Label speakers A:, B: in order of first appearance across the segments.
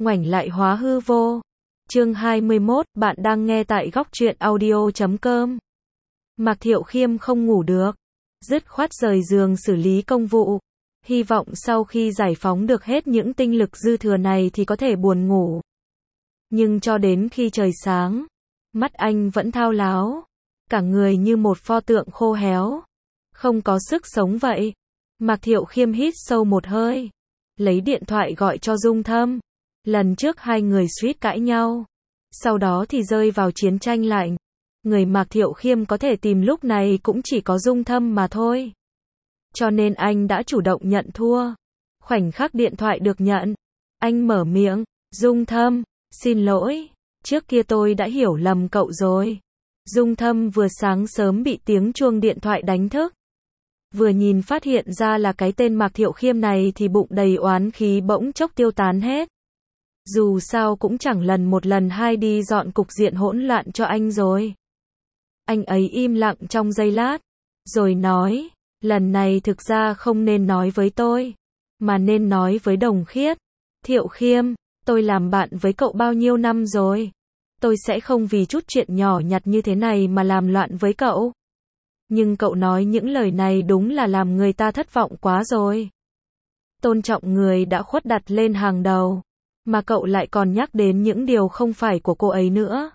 A: ngoảnh lại hóa hư vô. Chương 21, bạn đang nghe tại góc truyện audio.com. Mạc Thiệu Khiêm không ngủ được, dứt khoát rời giường xử lý công vụ, hy vọng sau khi giải phóng được hết những tinh lực dư thừa này thì có thể buồn ngủ. Nhưng cho đến khi trời sáng, mắt anh vẫn thao láo, cả người như một pho tượng khô héo, không có sức sống vậy. Mạc Thiệu Khiêm hít sâu một hơi, lấy điện thoại gọi cho Dung Thâm. Lần trước hai người suýt cãi nhau, sau đó thì rơi vào chiến tranh lạnh. Người Mạc Thiệu Khiêm có thể tìm lúc này cũng chỉ có Dung Thâm mà thôi. Cho nên anh đã chủ động nhận thua. Khoảnh khắc điện thoại được nhận, anh mở miệng, Dung Thâm, xin lỗi, trước kia tôi đã hiểu lầm cậu rồi. Dung Thâm vừa sáng sớm bị tiếng chuông điện thoại đánh thức. Vừa nhìn phát hiện ra là cái tên Mạc Thiệu Khiêm này thì bụng đầy oán khí bỗng chốc tiêu tán hết. Dù sao cũng chẳng lần một lần hai đi dọn cục diện hỗn loạn cho anh rồi. Anh ấy im lặng trong giây lát, rồi nói, lần này thực ra không nên nói với tôi, mà nên nói với Đồng Khiết. Thiệu Khiêm, tôi làm bạn với cậu bao nhiêu năm rồi. Tôi sẽ không vì chút chuyện nhỏ nhặt như thế này mà làm loạn với cậu. Nhưng cậu nói những lời này đúng là làm người ta thất vọng quá rồi. Tôn trọng người đã khuất đặt lên hàng đầu, mà cậu lại còn nhắc đến những điều không phải của cô ấy nữa.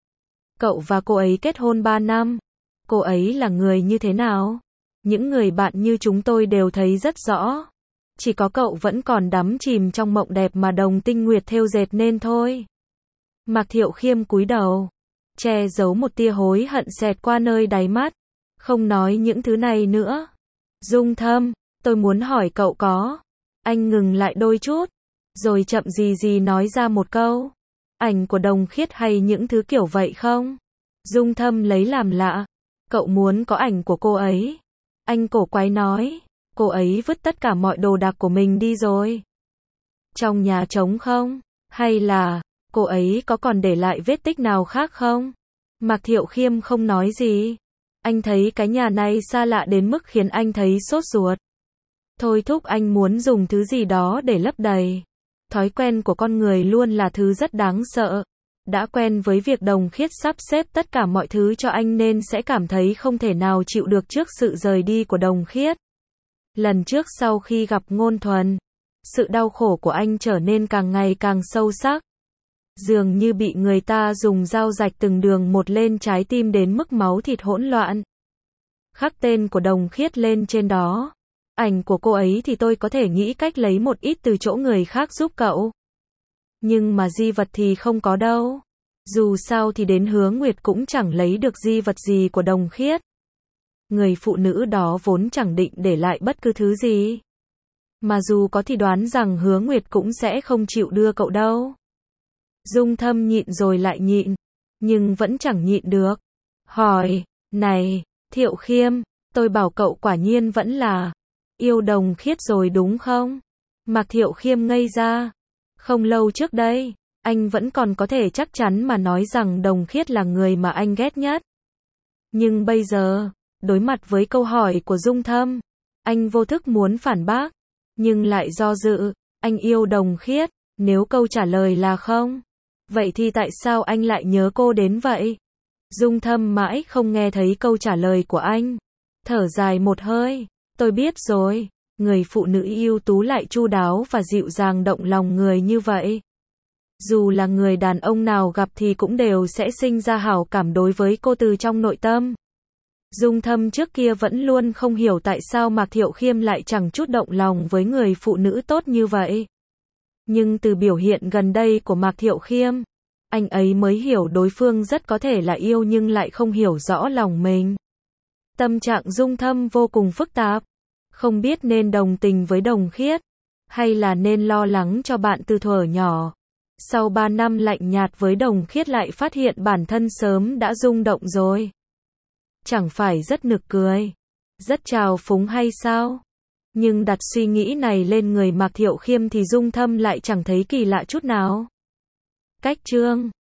A: Cậu và cô ấy kết hôn 3 năm. Cô ấy là người như thế nào? Những người bạn như chúng tôi đều thấy rất rõ. Chỉ có cậu vẫn còn đắm chìm trong mộng đẹp mà Đồng Tinh Nguyệt thêu dệt nên thôi. Mạc Thiệu Khiêm cúi đầu, che giấu một tia hối hận xẹt qua nơi đáy mắt, không nói những thứ này nữa. Dung Thâm, tôi muốn hỏi cậu có. Anh ngừng lại đôi chút, rồi chậm gì nói ra một câu. Ảnh của Đồng Khiết hay những thứ kiểu vậy không? Dung Thâm lấy làm lạ. Cậu muốn có ảnh của cô ấy? Anh cổ quái nói. Cô ấy vứt tất cả mọi đồ đạc của mình đi rồi. Trong nhà trống không? Hay là cô ấy có còn để lại vết tích nào khác không? Mạc Thiệu Khiêm không nói gì. Anh thấy cái nhà này xa lạ đến mức khiến anh thấy sốt ruột. Thôi thúc anh muốn dùng thứ gì đó để lấp đầy. Thói quen của con người luôn là thứ rất đáng sợ. Đã quen với việc Đồng Khiết sắp xếp tất cả mọi thứ cho anh nên sẽ cảm thấy không thể nào chịu được trước sự rời đi của Đồng Khiết. Lần trước sau khi gặp Ngôn Thuần, sự đau khổ của anh trở nên càng ngày càng sâu sắc. Dường như bị người ta dùng dao rạch từng đường một lên trái tim đến mức máu thịt hỗn loạn. Khắc tên của Đồng Khiết lên trên đó. Ảnh của cô ấy thì tôi có thể nghĩ cách lấy một ít từ chỗ người khác giúp cậu. Nhưng mà di vật thì không có đâu. Dù sao thì đến Hứa Nguyệt cũng chẳng lấy được di vật gì của Đồng Khiết. Người phụ nữ đó vốn chẳng định để lại bất cứ thứ gì. Mà dù có thì đoán rằng Hứa Nguyệt cũng sẽ không chịu đưa cậu đâu. Dung Thâm nhịn rồi lại nhịn, nhưng vẫn chẳng nhịn được. Hỏi, này, Thiệu Khiêm, tôi bảo cậu quả nhiên vẫn là yêu Đồng Khiết rồi đúng không? Mạc Thiệu Khiêm ngây ra. Không lâu trước đây, anh vẫn còn có thể chắc chắn mà nói rằng Đồng Khiết là người mà anh ghét nhất. Nhưng bây giờ, đối mặt với câu hỏi của Dung Thâm, anh vô thức muốn phản bác, nhưng lại do dự. Anh yêu Đồng Khiết. Nếu câu trả lời là không, vậy thì tại sao anh lại nhớ cô đến vậy? Dung Thâm mãi không nghe thấy câu trả lời của anh. Thở dài một hơi, tôi biết rồi, người phụ nữ ưu tú lại chu đáo và dịu dàng động lòng người như vậy. Dù là người đàn ông nào gặp thì cũng đều sẽ sinh ra hảo cảm đối với cô từ trong nội tâm. Dung Thâm trước kia vẫn luôn không hiểu tại sao Mạc Thiệu Khiêm lại chẳng chút động lòng với người phụ nữ tốt như vậy. Nhưng từ biểu hiện gần đây của Mạc Thiệu Khiêm, anh ấy mới hiểu đối phương rất có thể là yêu nhưng lại không hiểu rõ lòng mình. Tâm trạng Dung Thâm vô cùng phức tạp, không biết nên đồng tình với Đồng Khiết, hay là nên lo lắng cho bạn từ thuở nhỏ. Sau 3 năm lạnh nhạt với Đồng Khiết lại phát hiện bản thân sớm đã rung động rồi. Chẳng phải rất nực cười, rất trào phúng hay sao? Nhưng đặt suy nghĩ này lên người Mạc Thiệu Khiêm thì Dung Thâm lại chẳng thấy kỳ lạ chút nào. Cách chương